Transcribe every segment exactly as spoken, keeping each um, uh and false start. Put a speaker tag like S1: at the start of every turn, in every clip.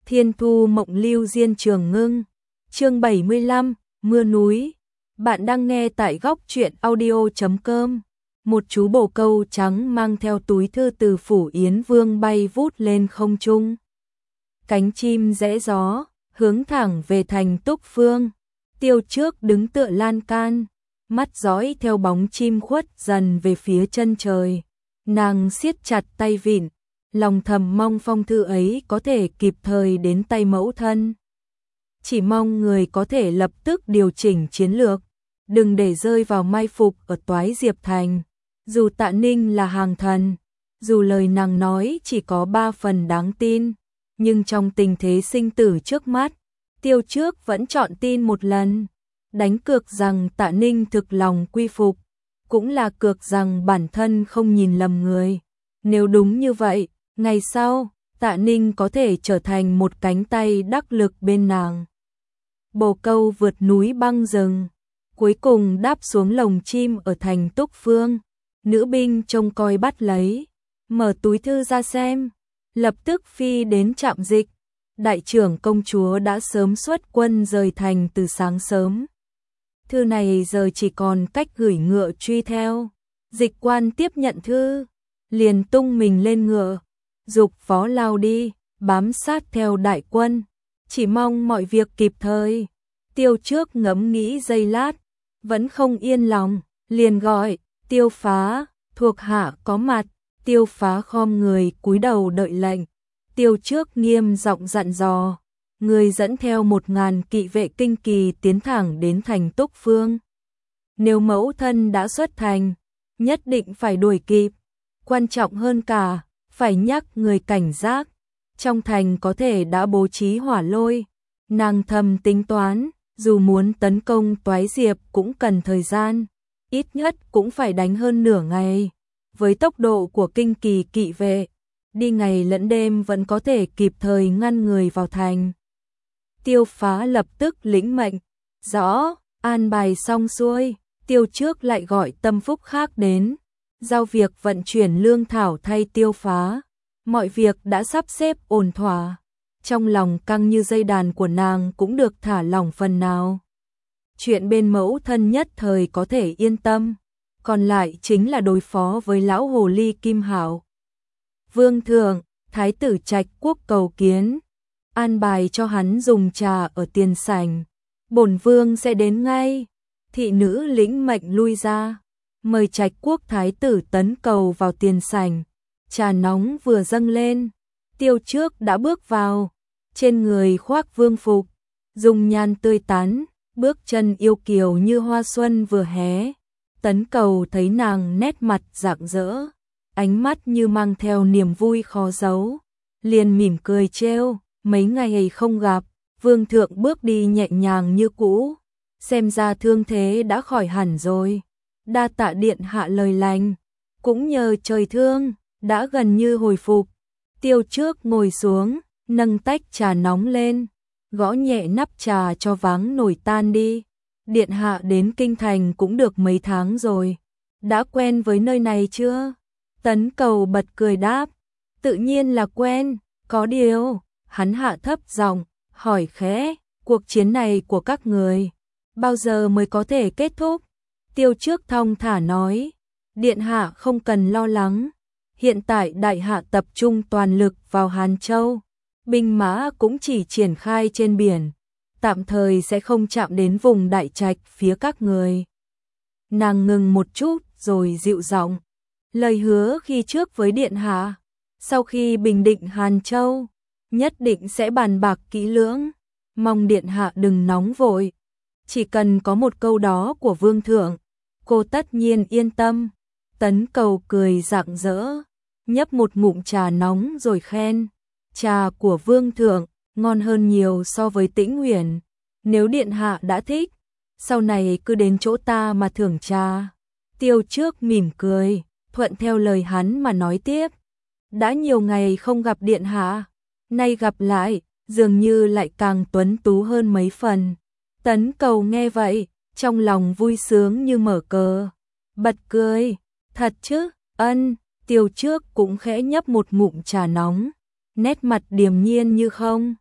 S1: Thiên thu mộng lưu diên trường ngưng. Chương bảy mươi lăm, mưa núi. Bạn đang nghe tại góc truyện audio chấm com. Một chú bồ câu trắng mang theo túi thư từ phủ Yến Vương bay vút lên không trung. Cánh chim rẽ gió, hướng thẳng về thành Túc Phương. Tiêu Trước đứng tựa lan can, mắt dõi theo bóng chim khuất dần về phía chân trời. Nàng siết chặt tay vịn, lòng thầm mong phong thư ấy có thể kịp thời đến tay mẫu thân. Chỉ mong người có thể lập tức điều chỉnh chiến lược, đừng để rơi vào mai phục ở Toái Diệp Thành. Dù Tạ Ninh là hàng thần, dù lời nàng nói chỉ có ba phần đáng tin, nhưng trong tình thế sinh tử trước mắt, Tiêu Trước vẫn chọn tin một lần, đánh cược rằng Tạ Ninh thực lòng quy phục, cũng là cược rằng bản thân không nhìn lầm người. Nếu đúng như vậy, ngày sau, Tạ Ninh có thể trở thành một cánh tay đắc lực bên nàng. Bồ câu vượt núi băng rừng, cuối cùng đáp xuống lồng chim ở thành Túc Phương. Nữ binh trông coi bắt lấy, mở túi thư ra xem, lập tức phi đến trạm dịch. Đại trưởng công chúa đã sớm xuất quân rời thành từ sáng sớm. Thư này giờ chỉ còn cách gửi ngựa truy theo. Dịch quan tiếp nhận thư, liền tung mình lên ngựa, dục phó lao đi, bám sát theo đại quân, chỉ mong mọi việc kịp thời. Tiêu Trước ngẫm nghĩ giây lát, vẫn không yên lòng, liền gọi, Tiêu Phá, thuộc hạ có mặt. Tiêu Phá khom người cúi đầu đợi lệnh. Tiêu Trước nghiêm giọng dặn dò, người dẫn theo một ngàn kỵ vệ kinh kỳ tiến thẳng đến thành Túc Phương. Nếu mẫu thân đã xuất thành, nhất định phải đuổi kịp. Quan trọng hơn cả, phải nhắc người cảnh giác. Trong thành có thể đã bố trí hỏa lôi. Nàng thầm tính toán, dù muốn tấn công Toái Diệp cũng cần thời gian, ít nhất cũng phải đánh hơn nửa ngày. Với tốc độ của kinh kỳ kỵ vệ, đi ngày lẫn đêm vẫn có thể kịp thời ngăn người vào thành. Tiêu Phá lập tức lĩnh mệnh, rõ, an bài xong xuôi, Tiêu Trước lại gọi tâm phúc khác đến, giao việc vận chuyển lương thảo thay Tiêu Phá. Mọi việc đã sắp xếp ổn thỏa, trong lòng căng như dây đàn của nàng cũng được thả lỏng phần nào. Chuyện bên mẫu thân nhất thời có thể yên tâm, còn lại chính là đối phó với lão hồ ly Kim Hạo. Vương thượng, thái tử Trạch Quốc cầu kiến, an bài cho hắn dùng trà ở tiền sảnh, bổn vương sẽ đến ngay. Thị nữ lĩnh mệnh lui ra, mời Trạch Quốc thái tử tấn cầu vào tiền sảnh. Trà nóng vừa dâng lên, Tiêu Trước đã bước vào, trên người khoác vương phục, dung nhan tươi tắn, bước chân yêu kiều như hoa xuân vừa hé. Tấn cầu thấy nàng nét mặt rạng rỡ, ánh mắt như mang theo niềm vui khó giấu, liền mỉm cười trêu, mấy ngày không gặp, vương thượng bước đi nhẹ nhàng như cũ, xem ra thương thế đã khỏi hẳn rồi. Đa tạ điện hạ lời lành, cũng nhờ trời thương, đã gần như hồi phục. Tiêu Trước ngồi xuống, nâng tách trà nóng lên, gõ nhẹ nắp trà cho váng nổi tan đi. Điện hạ đến kinh thành cũng được mấy tháng rồi, đã quen với nơi này chưa? Tấn cầu bật cười đáp, tự nhiên là quen, có điều, hắn hạ thấp giọng, hỏi khẽ, cuộc chiến này của các người, bao giờ mới có thể kết thúc? Tiêu Trước thong thả nói, điện hạ không cần lo lắng, hiện tại đại hạ tập trung toàn lực vào Hàn Châu, binh mã cũng chỉ triển khai trên biển, tạm thời sẽ không chạm đến vùng Đại Trạch phía các người. Nàng ngừng một chút rồi dịu giọng, lời hứa khi trước với điện hạ, sau khi bình định Hàn Châu, nhất định sẽ bàn bạc kỹ lưỡng, mong điện hạ đừng nóng vội, chỉ cần có một câu đó của vương thượng, cô tất nhiên yên tâm. Tấn cầu cười rạng rỡ, nhấp một ngụm trà nóng rồi khen, trà của vương thượng ngon hơn nhiều so với Tĩnh Huyền, nếu điện hạ đã thích, sau này cứ đến chỗ ta mà thưởng trà. Tiêu Trước mỉm cười, thuận theo lời hắn mà nói tiếp, đã nhiều ngày không gặp điện hạ, nay gặp lại, dường như lại càng tuấn tú hơn mấy phần. Tấn cầu nghe vậy, trong lòng vui sướng như mở cờ, bật cười, thật chứ? Ân. Tiêu Trước cũng khẽ nhấp một ngụm trà nóng, nét mặt điềm nhiên như không.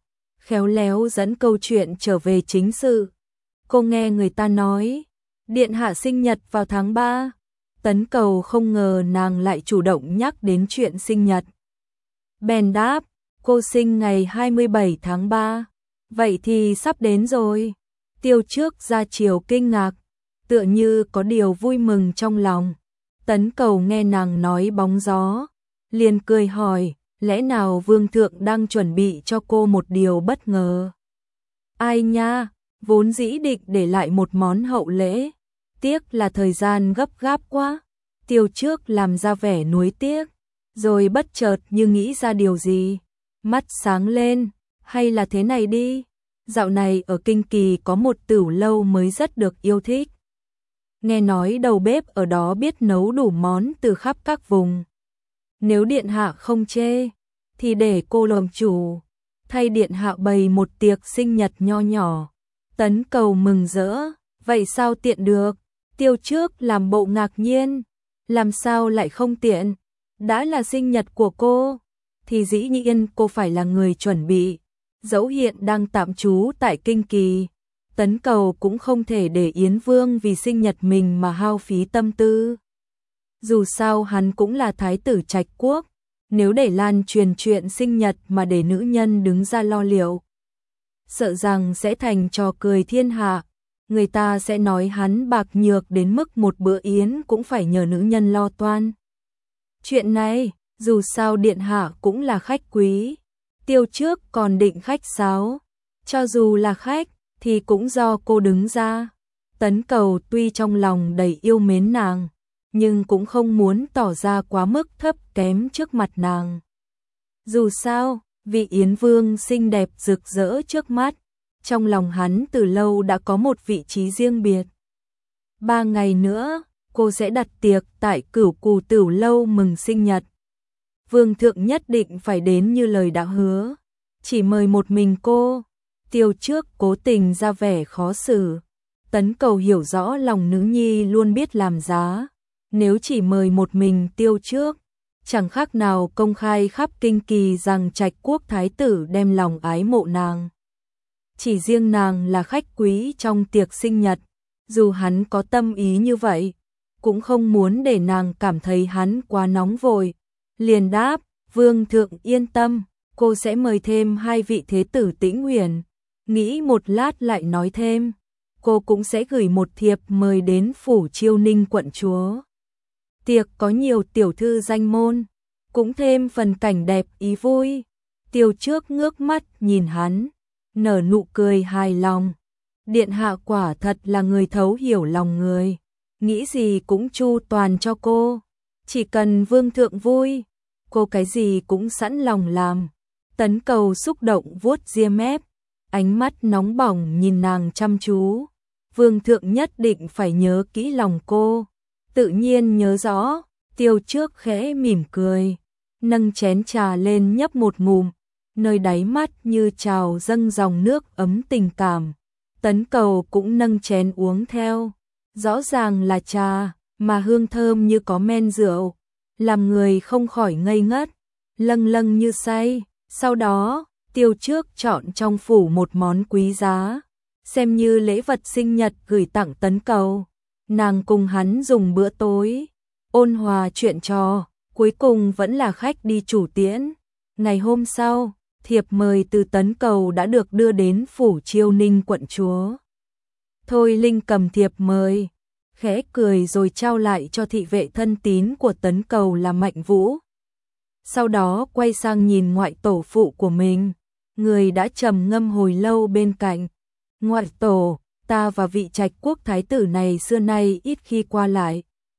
S1: khéo léo dẫn câu chuyện trở về chính sự. Cô nghe người ta nói, điện hạ sinh nhật vào tháng ba. Tấn Cầu không ngờ nàng lại chủ động nhắc đến chuyện sinh nhật. Bèn đáp, cô sinh ngày hai mươi bảy tháng ba. Vậy thì sắp đến rồi. Tiêu Trước ra chiều kinh ngạc, tựa như có điều vui mừng trong lòng. Tấn Cầu nghe nàng nói bóng gió, liền cười hỏi, lẽ nào vương thượng đang chuẩn bị cho cô một điều bất ngờ? Ai nha, vốn dĩ định để lại một món hậu lễ, tiếc là thời gian gấp gáp quá. Tiêu Trước làm ra vẻ nuối tiếc, rồi bất chợt như nghĩ ra điều gì, mắt sáng lên, hay là thế này đi, dạo này ở Kinh Kỳ có một tửu lâu mới rất được yêu thích. Nghe nói đầu bếp ở đó biết nấu đủ món từ khắp các vùng. Nếu điện hạ không chê, thì để cô làm chủ, thay điện hạ bày một tiệc sinh nhật nho nhỏ. Tấn Cầu mừng rỡ, vậy sao tiện được? Tiêu Trước làm bộ ngạc nhiên, làm sao lại không tiện? Đã là sinh nhật của cô, thì dĩ nhiên cô phải là người chuẩn bị. Dẫu hiện đang tạm trú tại Kinh Kỳ, Tấn Cầu cũng không thể để Yến Vương vì sinh nhật mình mà hao phí tâm tư. Dù sao hắn cũng là thái tử Trạch Quốc, nếu để lan truyền chuyện sinh nhật mà để nữ nhân đứng ra lo liệu, sợ rằng sẽ thành trò cười thiên hạ, người ta sẽ nói hắn bạc nhược đến mức một bữa yến cũng phải nhờ nữ nhân lo toan. Chuyện này, dù sao điện hạ cũng là khách quý, Tiêu Trước còn định khách sáo, cho dù là khách thì cũng do cô đứng ra. Tấn Cầu tuy trong lòng đầy yêu mến nàng, nhưng cũng không muốn tỏ ra quá mức thấp kém trước mặt nàng. Dù sao, vị Yến Vương xinh đẹp rực rỡ trước mắt, trong lòng hắn từ lâu đã có một vị trí riêng biệt. Ba ngày nữa, cô sẽ đặt tiệc tại Cửu Cù Tửu Lâu mừng sinh nhật. Vương thượng nhất định phải đến như lời đã hứa, chỉ mời một mình cô. Tiêu Trước cố tình ra vẻ khó xử. Tấn Cầu hiểu rõ lòng nữ nhi luôn biết làm giá, nếu chỉ mời một mình Tiêu Trước, chẳng khác nào công khai khắp Kinh Kỳ rằng Trạch Quốc thái tử đem lòng ái mộ nàng. Chỉ riêng nàng là khách quý trong tiệc sinh nhật, dù hắn có tâm ý như vậy, cũng không muốn để nàng cảm thấy hắn quá nóng vội. Liền đáp, Vương thượng yên tâm, cô sẽ mời thêm hai vị thế tử Tĩnh Huyền. Nghĩ một lát lại nói thêm, cô cũng sẽ gửi một thiệp mời đến phủ Chiêu Ninh quận chúa. Tiệc có nhiều tiểu thư danh môn, cũng thêm phần cảnh đẹp ý vui. Tiêu Trước ngước mắt nhìn hắn, nở nụ cười hài lòng. Điện hạ quả thật là người thấu hiểu lòng người, nghĩ gì cũng chu toàn cho cô. Chỉ cần vương thượng vui, cô cái gì cũng sẵn lòng làm. Tấn Cầu xúc động vuốt ria mép, ánh mắt nóng bỏng nhìn nàng chăm chú. Vương thượng nhất định phải nhớ kỹ lòng cô. Tự nhiên nhớ rõ. Tiêu Trước khẽ mỉm cười, nâng chén trà lên nhấp một ngụm, nơi đáy mắt như trào dâng dòng nước ấm tình cảm. Tấn Cầu cũng nâng chén uống theo, rõ ràng là trà, mà hương thơm như có men rượu, làm người không khỏi ngây ngất, lâng lâng như say. Sau đó, Tiêu Trước chọn trong phủ một món quý giá, xem như lễ vật sinh nhật gửi tặng Tấn Cầu. Nàng cùng hắn dùng bữa tối, ôn hòa chuyện trò, cuối cùng vẫn là khách đi chủ tiễn. Ngày hôm sau, thiệp mời từ Tấn Cầu đã được đưa đến phủ Chiêu Ninh quận chúa. Thôi Linh cầm thiệp mời, khẽ cười rồi trao lại cho thị vệ thân tín của Tấn Cầu là Mạnh Vũ. Sau đó quay sang nhìn ngoại tổ phụ của mình, người đã trầm ngâm hồi lâu bên cạnh. Ngoại tổ, ta và vị Trạch Quốc thái tử này xưa nay ít khi qua lại,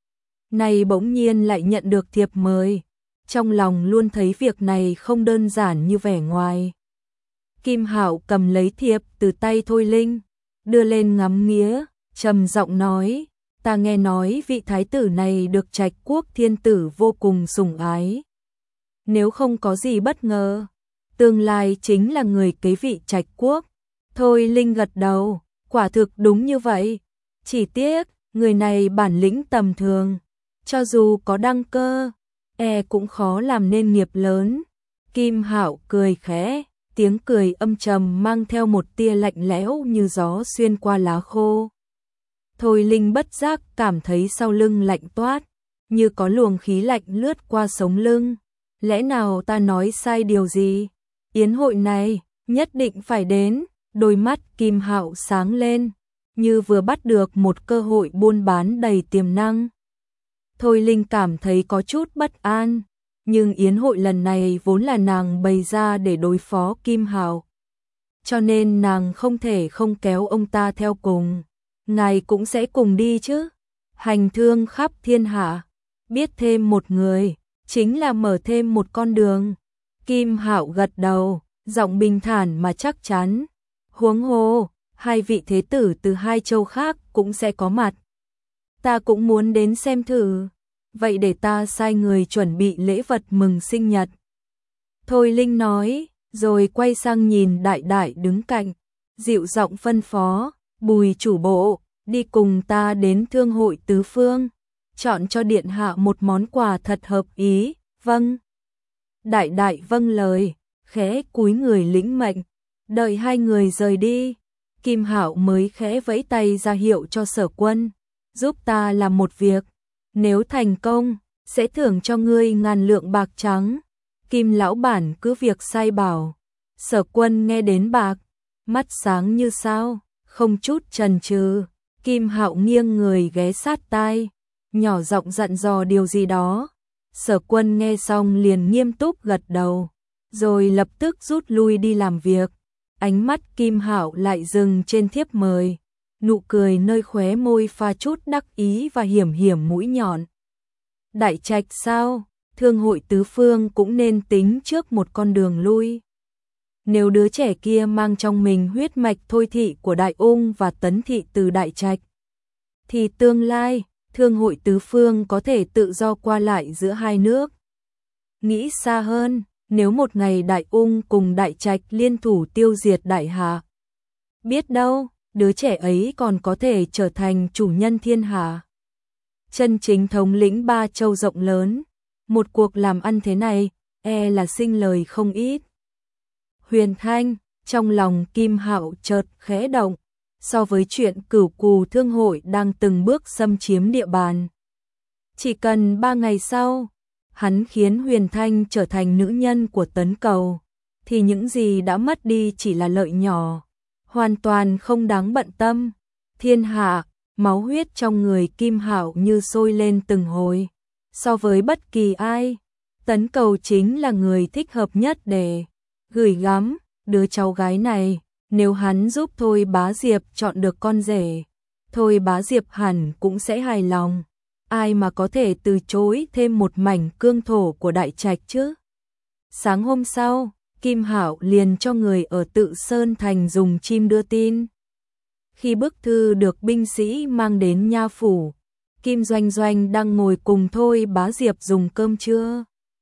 S1: nay bỗng nhiên lại nhận được thiệp mời, trong lòng luôn thấy việc này không đơn giản như vẻ ngoài. Kim Hạo cầm lấy thiệp từ tay Thôi Linh, đưa lên ngắm nghía, trầm giọng nói, ta nghe nói vị thái tử này được Trạch Quốc thiên tử vô cùng sủng ái. Nếu không có gì bất ngờ, tương lai chính là người kế vị Trạch Quốc. Thôi Linh gật đầu, quả thực đúng như vậy. Chỉ tiếc, người này bản lĩnh tầm thường, cho dù có đăng cơ, e cũng khó làm nên nghiệp lớn. Kim Hạo cười khẽ, tiếng cười âm trầm mang theo một tia lạnh lẽo như gió xuyên qua lá khô. Thôi Linh bất giác cảm thấy sau lưng lạnh toát, như có luồng khí lạnh lướt qua sống lưng. Lẽ nào ta nói sai điều gì? Yến hội này, nhất định phải đến. Đôi mắt Kim Hạo sáng lên, như vừa bắt được một cơ hội buôn bán đầy tiềm năng. Thôi Linh cảm thấy có chút bất an, nhưng yến hội lần này vốn là nàng bày ra để đối phó Kim Hạo. Cho nên nàng không thể không kéo ông ta theo cùng. Ngài cũng sẽ cùng đi chứ? Hành thương khắp thiên hạ, biết thêm một người, chính là mở thêm một con đường. Kim Hạo gật đầu, giọng bình thản mà chắc chắn. Huống hồ, hai vị thế tử từ hai châu khác cũng sẽ có mặt. Ta cũng muốn đến xem thử. Vậy để ta sai người chuẩn bị lễ vật mừng sinh nhật. Thôi Linh nói, rồi quay sang nhìn Đại Đại đứng cạnh, dịu giọng phân phó, Bùi chủ bộ, đi cùng ta đến thương hội tứ phương, chọn cho điện hạ một món quà thật hợp ý. Vâng. Đại Đại vâng lời, khẽ cúi người lĩnh mệnh. Đợi hai người rời đi, Kim Hạo mới khẽ vẫy tay ra hiệu cho Sở Quân, giúp ta làm một việc, nếu thành công, sẽ thưởng cho ngươi ngàn lượng bạc trắng. Kim lão bản cứ việc sai bảo. Sở Quân nghe đến bạc, mắt sáng như sao, không chút chần chừ. Kim Hạo nghiêng người ghé sát tai, nhỏ giọng dặn dò điều gì đó. Sở Quân nghe xong liền nghiêm túc gật đầu, rồi lập tức rút lui đi làm việc. Ánh mắt Kim Hạo lại dừng trên thiếp mời, nụ cười nơi khóe môi pha chút đắc ý và hiểm hiểm mũi nhọn. Đại trạch sao? Thương hội tứ phương cũng nên tính trước một con đường lui. Nếu đứa trẻ kia mang trong mình huyết mạch Thôi thị của Đại Ung và Tấn thị từ Đại Trạch, thì tương lai, thương hội tứ phương có thể tự do qua lại giữa hai nước. Nghĩ xa hơn, nếu một ngày Đại Ung cùng Đại Trạch liên thủ tiêu diệt Đại Hạ, biết đâu, đứa trẻ ấy còn có thể trở thành chủ nhân thiên hạ, chân chính thống lĩnh ba châu rộng lớn. Một cuộc làm ăn thế này, e là sinh lời không ít. Huyền Thanh, trong lòng Kim Hạo chợt khẽ động, so với chuyện Cửu Cù thương hội đang từng bước xâm chiếm địa bàn. Chỉ cần ba ngày sau, hắn khiến Huyền Thanh trở thành nữ nhân của Tấn Cầu, thì những gì đã mất đi chỉ là lợi nhỏ, hoàn toàn không đáng bận tâm. Thiên hạ, máu huyết trong người Kim Hạo như sôi lên từng hồi. So với bất kỳ ai, Tấn Cầu chính là người thích hợp nhất để gửi gắm đứa cháu gái này. Nếu hắn giúp Thôi Bá Diệp chọn được con rể, Thôi Bá Diệp hẳn cũng sẽ hài lòng. Ai mà có thể từ chối thêm một mảnh cương thổ của Đại Trạch chứ? Sáng hôm sau, Kim Hạo liền cho người ở Tự Sơn Thành dùng chim đưa tin. Khi bức thư được binh sĩ mang đến nha phủ, Kim Doanh Doanh đang ngồi cùng Thôi Bá Diệp dùng cơm trưa.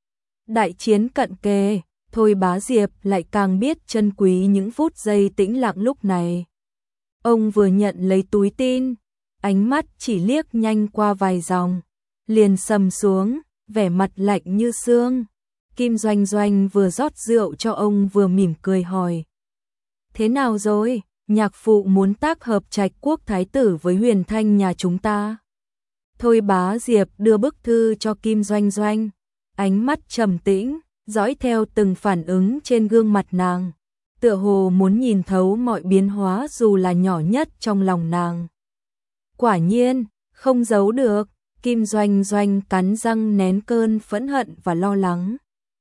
S1: Đại chiến cận kề, Thôi Bá Diệp lại càng biết trân quý những phút giây tĩnh lặng lúc này. Ông vừa nhận lấy túi tin, ánh mắt chỉ liếc nhanh qua vài dòng, liền sầm xuống, vẻ mặt lạnh như xương. Kim Doanh Doanh vừa rót rượu cho ông vừa mỉm cười hỏi: thế nào rồi, nhạc phụ muốn tác hợp Trạch Quốc thái tử với Huyền Thanh nhà chúng ta? Thôi Bá Diệp đưa bức thư cho Kim Doanh Doanh, ánh mắt trầm tĩnh, dõi theo từng phản ứng trên gương mặt nàng, tựa hồ muốn nhìn thấu mọi biến hóa dù là nhỏ nhất trong lòng nàng. Quả nhiên, không giấu được, Kim Doanh Doanh cắn răng nén cơn phẫn hận và lo lắng.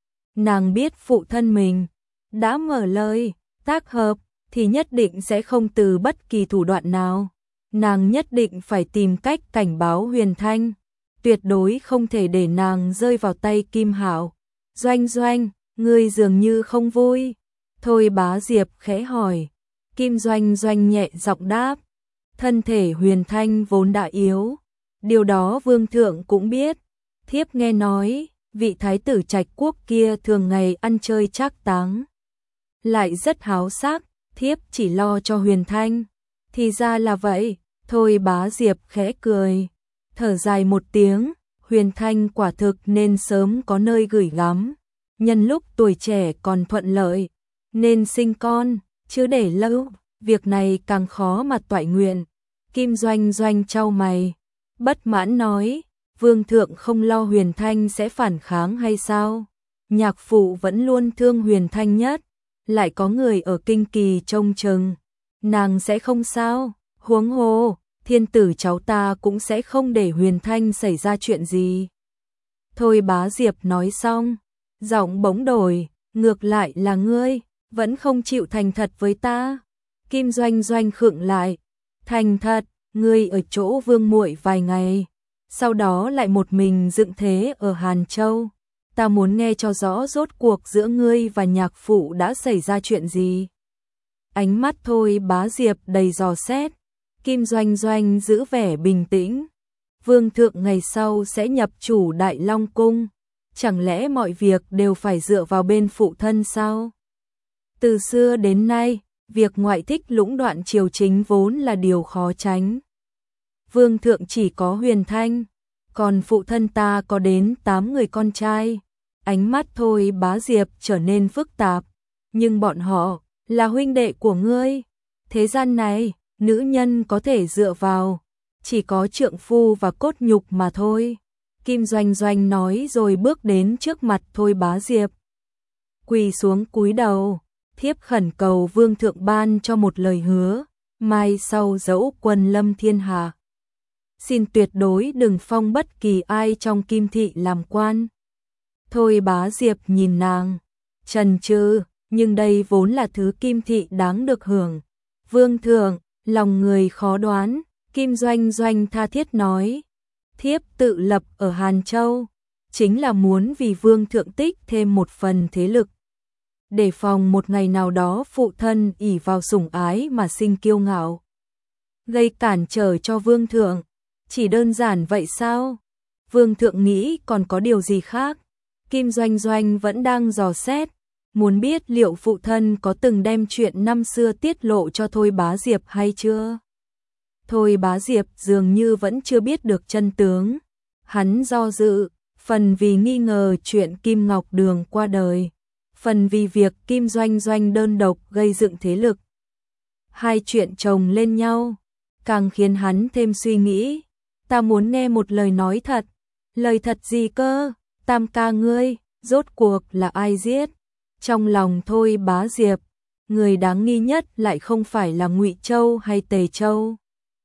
S1: Nàng biết phụ thân mình đã mở lời tác hợp thì nhất định sẽ không từ bất kỳ thủ đoạn nào. Nàng nhất định phải tìm cách cảnh báo Huyền Thanh, tuyệt đối không thể để nàng rơi vào tay Kim Hạo. Doanh Doanh, ngươi dường như không vui. Thôi Bá Diệp khẽ hỏi. Kim Doanh Doanh nhẹ giọng đáp. Thân thể Huyền Thanh vốn đã yếu, điều đó vương thượng cũng biết. Thiếp nghe nói, vị thái tử Trạch Quốc kia thường ngày ăn chơi trác táng, lại rất háo sắc, thiếp chỉ lo cho Huyền Thanh. Thì ra là vậy. Thôi Bá Diệp khẽ cười, thở dài một tiếng. Huyền Thanh quả thực nên sớm có nơi gửi gắm, nhân lúc tuổi trẻ còn thuận lợi. nên sinh con, chứ để lâu, việc này càng khó mà toại nguyện. Kim Doanh Doanh chau mày, bất mãn nói, vương thượng không lo Huyền Thanh sẽ phản kháng hay sao? Nhạc phụ vẫn luôn thương Huyền Thanh nhất, lại có người ở kinh kỳ trông chừng, nàng sẽ không sao, huống hồ, thiên tử cháu ta cũng sẽ không để Huyền Thanh xảy ra chuyện gì. Thôi Bá Diệp nói xong, giọng bỗng đổi, ngược lại là ngươi, vẫn không chịu thành thật với ta. Kim Doanh Doanh khựng lại, thành thật, ngươi ở chỗ Vương muội vài ngày, sau đó lại một mình dựng thế ở Hàn Châu. Ta muốn nghe cho rõ rốt cuộc giữa ngươi và nhạc phụ đã xảy ra chuyện gì. Ánh mắt Thôi Bá Diệp đầy dò xét, Kim Doanh Doanh giữ vẻ bình tĩnh. Vương thượng ngày sau sẽ nhập chủ Đại Long Cung, chẳng lẽ mọi việc đều phải dựa vào bên phụ thân sao? Từ xưa đến nay, việc ngoại thích lũng đoạn triều chính vốn là điều khó tránh. Vương thượng chỉ có Huyền Thanh, còn phụ thân ta có đến tám người con trai. Ánh mắt Thôi Bá Diệp trở nên phức tạp, nhưng bọn họ là huynh đệ của ngươi. Thế gian này, nữ nhân có thể dựa vào, chỉ có trượng phu và cốt nhục mà thôi. Kim Doanh Doanh nói rồi bước đến trước mặt Thôi Bá Diệp. Quỳ xuống cúi đầu, thiếp khẩn cầu vương thượng ban cho một lời hứa, mai sau dẫu quân lâm thiên hạ, xin tuyệt đối đừng phong bất kỳ ai trong Kim thị làm quan. Thôi Bá Diệp nhìn nàng, chần chừ, nhưng đây vốn là thứ Kim thị đáng được hưởng. Vương thượng, lòng người khó đoán, Kim Doanh Doanh tha thiết nói, thiếp tự lập ở Hàn Châu, chính là muốn vì vương thượng tích thêm một phần thế lực, để phòng một ngày nào đó phụ thân ỷ vào sủng ái mà sinh kiêu ngạo, gây cản trở cho vương thượng. Chỉ đơn giản vậy sao? Vương thượng nghĩ còn có điều gì khác? Kim Doanh Doanh vẫn đang dò xét, muốn biết liệu phụ thân có từng đem chuyện năm xưa tiết lộ cho Thôi Bá Diệp hay chưa. Thôi Bá Diệp dường như vẫn chưa biết được chân tướng. Hắn do dự, phần vì nghi ngờ chuyện Kim Ngọc Đường qua đời, phần vì việc Kim Doanh Doanh đơn độc gây dựng thế lực. Hai chuyện chồng lên nhau, càng khiến hắn thêm suy nghĩ. Ta muốn nghe một lời nói thật. Lời thật gì cơ? Tam ca ngươi, rốt cuộc là ai giết? Trong lòng Thôi Bá Diệp, người đáng nghi nhất lại không phải là Ngụy Châu hay Tề Châu,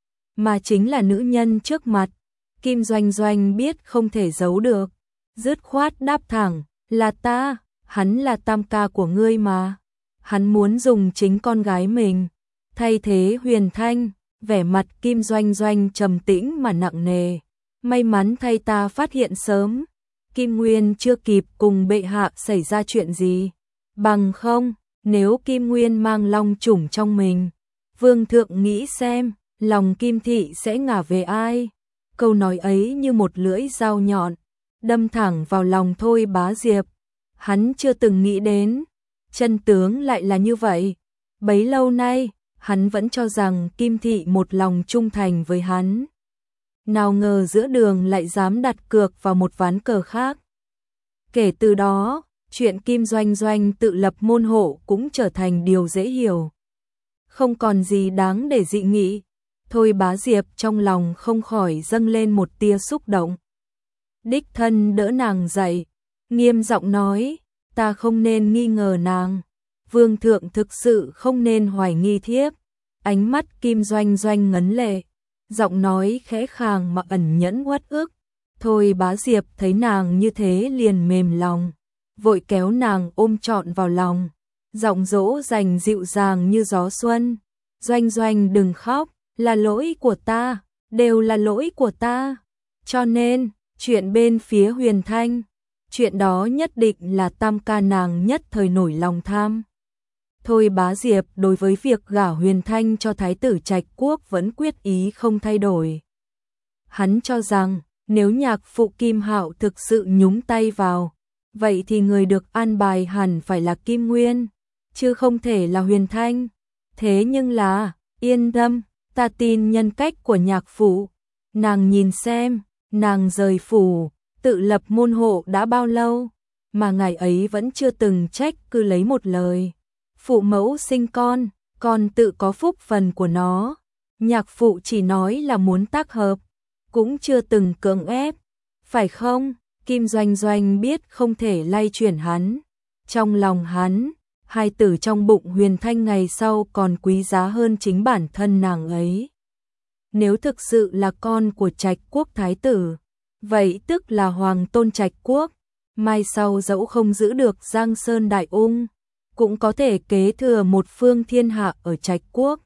S1: mà chính là nữ nhân trước mặt. Kim Doanh Doanh biết không thể giấu được, dứt khoát đáp thẳng, là ta, hắn là tam ca của ngươi mà. Hắn muốn dùng chính con gái mình thay thế Huyền Thanh. Vẻ mặt Kim Doanh Doanh trầm tĩnh mà nặng nề. May mắn thay ta phát hiện sớm, Kim Nguyên chưa kịp cùng bệ hạ xảy ra chuyện gì. Bằng không, nếu Kim Nguyên mang long chủng trong mình, vương thượng nghĩ xem, lòng Kim thị sẽ ngả về ai. Câu nói ấy như một lưỡi dao nhọn, đâm thẳng vào lòng Thôi Bá Diệp. Hắn chưa từng nghĩ đến, chân tướng lại là như vậy. Bấy lâu nay, hắn vẫn cho rằng Kim thị một lòng trung thành với hắn. Nào ngờ giữa đường lại dám đặt cược vào một ván cờ khác. Kể từ đó, chuyện Kim Doanh Doanh tự lập môn hộ cũng trở thành điều dễ hiểu. Không còn gì đáng để dị nghị. Thôi Bá Diệp trong lòng không khỏi dâng lên một tia xúc động. Đích thân đỡ nàng dậy, nghiêm giọng nói, ta không nên nghi ngờ nàng. Vương thượng thực sự không nên hoài nghi thiếp. Ánh mắt Kim Doanh Doanh ngấn lệ, giọng nói khẽ khàng mà ẩn nhẫn uất ức. Thôi Bá Diệp thấy nàng như thế liền mềm lòng, vội kéo nàng ôm trọn vào lòng, giọng dỗ dành dịu dàng như gió xuân. Doanh Doanh đừng khóc, là lỗi của ta, đều là lỗi của ta. Cho nên, chuyện bên phía Huyền Thanh, chuyện đó nhất định là tam ca nàng nhất thời nổi lòng tham. Thôi Bá Diệp đối với việc gả Huyền Thanh cho Thái tử Trạch Quốc vẫn quyết ý không thay đổi. Hắn cho rằng, nếu nhạc phụ Kim Hạo thực sự nhúng tay vào, vậy thì người được an bài hẳn phải là Kim Nguyên, chứ không thể là Huyền Thanh. Thế nhưng là, yên tâm, ta tin nhân cách của nhạc phụ. Nàng nhìn xem, nàng rời phủ, tự lập môn hộ đã bao lâu, mà ngài ấy vẫn chưa từng trách cứ lấy một lời. Phụ mẫu sinh con, con tự có phúc phần của nó. Nhạc phụ chỉ nói là muốn tác hợp, cũng chưa từng cưỡng ép, phải không? Kim Doanh Doanh biết không thể lay chuyển hắn. Trong lòng hắn, hai tử trong bụng Huyền Thanh ngày sau còn quý giá hơn chính bản thân nàng ấy. Nếu thực sự là con của Trạch Quốc thái tử, vậy tức là hoàng tôn Trạch Quốc, mai sau dẫu không giữ được Giang Sơn Đại Ung, cũng có thể kế thừa một phương thiên hạ ở Trạch Quốc.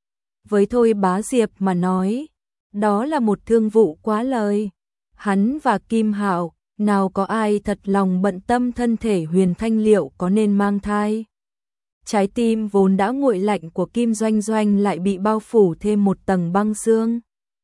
S1: Với Thôi Bá Diệp mà nói, đó là một thương vụ quá lời. Hắn và Kim Hạo, nào có ai thật lòng bận tâm thân thể Huyền Thanh liệu có nên mang thai. Trái tim vốn đã nguội lạnh của Kim Doanh Doanh lại bị bao phủ thêm một tầng băng xương.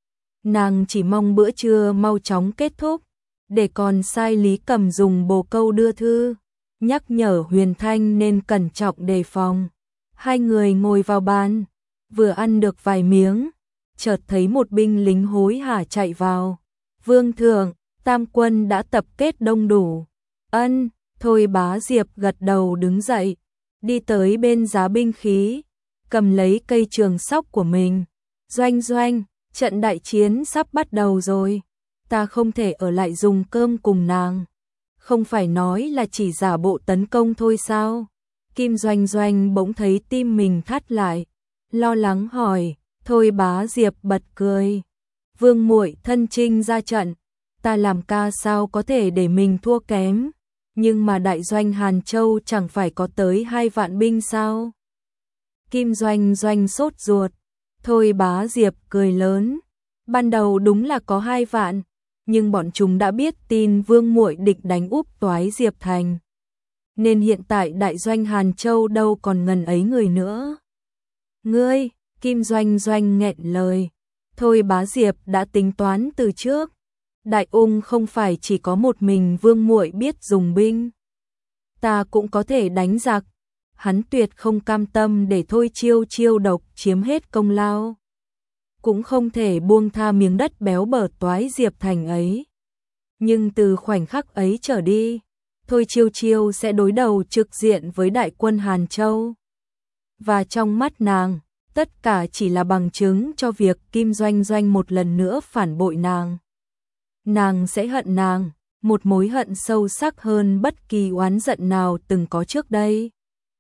S1: Nàng chỉ mong bữa trưa mau chóng kết thúc, để còn sai Lý Cầm dùng bồ câu đưa thư, nhắc nhở Huyền Thanh nên cẩn trọng đề phòng. Hai người ngồi vào bàn, vừa ăn được vài miếng, chợt thấy một binh lính hối hả chạy vào. Vương thượng, tam quân đã tập kết đông đủ. Ân, Thôi Bá Diệp gật đầu đứng dậy, đi tới bên giá binh khí, cầm lấy cây trường sóc của mình. Doanh Doanh, trận đại chiến sắp bắt đầu rồi, ta không thể ở lại dùng cơm cùng nàng. Không phải nói là chỉ giả bộ tấn công thôi sao? Kim Doanh Doanh bỗng thấy tim mình thắt lại, lo lắng hỏi. Thôi Bá Diệp bật cười. Vương muội thân chinh ra trận, ta làm ca sao có thể để mình thua kém, nhưng mà đại doanh Hàn Châu chẳng phải có tới hai vạn binh sao? Kim Doanh Doanh sốt ruột. Thôi Bá Diệp cười lớn. Ban đầu đúng là có hai vạn, nhưng bọn chúng đã biết tin Vương muội địch đánh úp Toái Diệp Thành, nên hiện tại đại doanh Hàn Châu đâu còn ngần ấy người nữa. Ngươi, Kim Doanh Doanh nghẹn lời. Thôi Bá Diệp đã tính toán từ trước. Đại Ung không phải chỉ có một mình Vương muội biết dùng binh. Ta cũng có thể đánh giặc. Hắn tuyệt không cam tâm để Thôi Chiêu chiêu độc chiếm hết công lao. Cũng không thể buông tha miếng đất béo bở Toái Diệp Thành ấy. Nhưng từ khoảnh khắc ấy trở đi, Thôi Chiêu chiêu sẽ đối đầu trực diện với đại quân Hàn Châu. Và trong mắt nàng, tất cả chỉ là bằng chứng cho việc Kim Doanh Doanh một lần nữa phản bội nàng. Nàng sẽ hận nàng, một mối hận sâu sắc hơn bất kỳ oán giận nào từng có trước đây.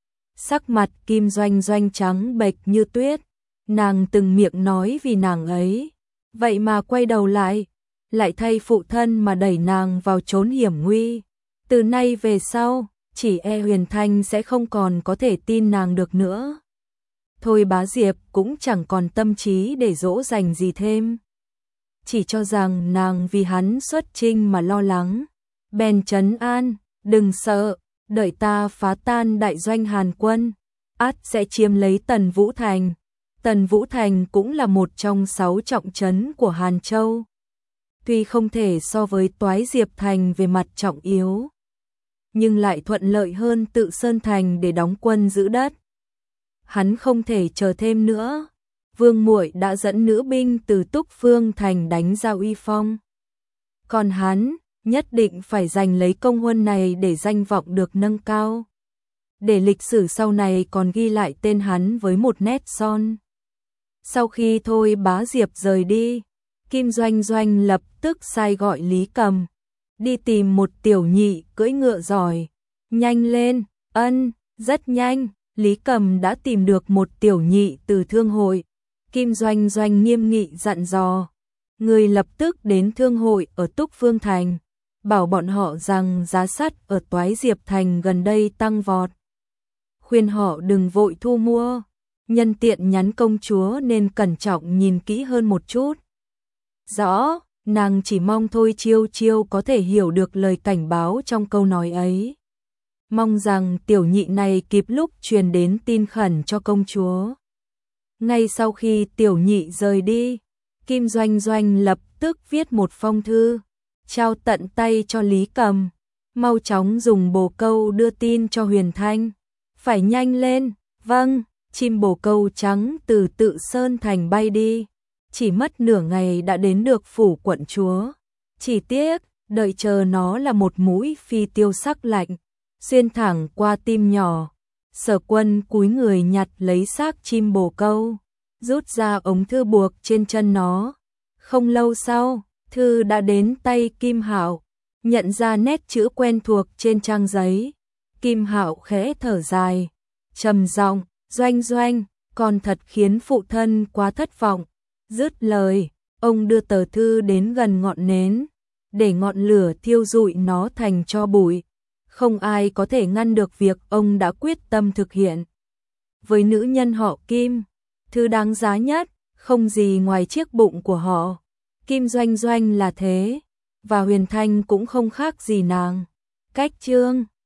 S1: Sắc mặt Kim Doanh Doanh trắng bệch như tuyết, nàng từng miệng nói vì nàng ấy, vậy mà quay đầu lại, lại thay phụ thân mà đẩy nàng vào chốn hiểm nguy. Từ nay về sau, chỉ e Huyền Thanh sẽ không còn có thể tin nàng được nữa. Thôi Bá Diệp cũng chẳng còn tâm trí để dỗ dành gì thêm, chỉ cho rằng nàng vì hắn xuất chinh mà lo lắng. Bèn trấn an, đừng sợ, đợi ta phá tan đại doanh Hàn quân, ắt sẽ chiếm lấy Tần Vũ Thành. Tần Vũ Thành cũng là một trong sáu trọng trấn của Hàn Châu. Tuy không thể so với Toái Diệp Thành về mặt trọng yếu, nhưng lại thuận lợi hơn Tự Sơn Thành để đóng quân giữ đất. Hắn không thể chờ thêm nữa. Vương muội đã dẫn nữ binh từ Túc Phương Thành đánh ra uy phong. Còn hắn, nhất định phải giành lấy công huân này để danh vọng được nâng cao. Để lịch sử sau này còn ghi lại tên hắn với một nét son. Sau khi Thôi Bá Diệp rời đi, Kim Doanh Doanh lập tức sai gọi Lý Cầm, đi tìm một tiểu nhị cưỡi ngựa giỏi. Nhanh lên, ân, rất nhanh. Lý Cầm đã tìm được một tiểu nhị từ thương hội. Kim Doanh Doanh nghiêm nghị dặn dò, người lập tức đến thương hội ở Túc Phương Thành, bảo bọn họ rằng giá sắt ở Toái Diệp Thành gần đây tăng vọt. Khuyên họ đừng vội thu mua, nhân tiện nhắn công chúa nên cẩn trọng nhìn kỹ hơn một chút. Rõ, nàng chỉ mong Thôi Chiêu chiêu có thể hiểu được lời cảnh báo trong câu nói ấy. Mong rằng tiểu nhị này kịp lúc truyền đến tin khẩn cho công chúa. Ngay sau khi tiểu nhị rời đi, Kim Doanh Doanh lập tức viết một phong thư, trao tận tay cho Lý Cầm, mau chóng dùng bồ câu đưa tin cho Huyền Thanh. Phải nhanh lên, vâng, chim bồ câu trắng từ Tự Sơn Thành bay đi, chỉ mất nửa ngày đã đến được phủ quận chúa. Chỉ tiếc, đợi chờ nó là một mũi phi tiêu sắc lạnh, xuyên thẳng qua tim nhỏ, Sở Quân cúi người nhặt lấy xác chim bồ câu, rút ra ống thư buộc trên chân nó. Không lâu sau, thư đã đến tay Kim Hạo, nhận ra nét chữ quen thuộc trên trang giấy. Kim Hạo khẽ thở dài, trầm giọng, "Doanh Doanh, con thật khiến phụ thân quá thất vọng." Dứt lời, ông đưa tờ thư đến gần ngọn nến, để ngọn lửa thiêu rụi nó thành tro bụi. Không ai có thể ngăn được việc ông đã quyết tâm thực hiện. Với nữ nhân họ Kim, thứ đáng giá nhất không gì ngoài chiếc bụng của họ. Kim Doanh Doanh là thế, và Huyền Thanh cũng không khác gì nàng. Cách chương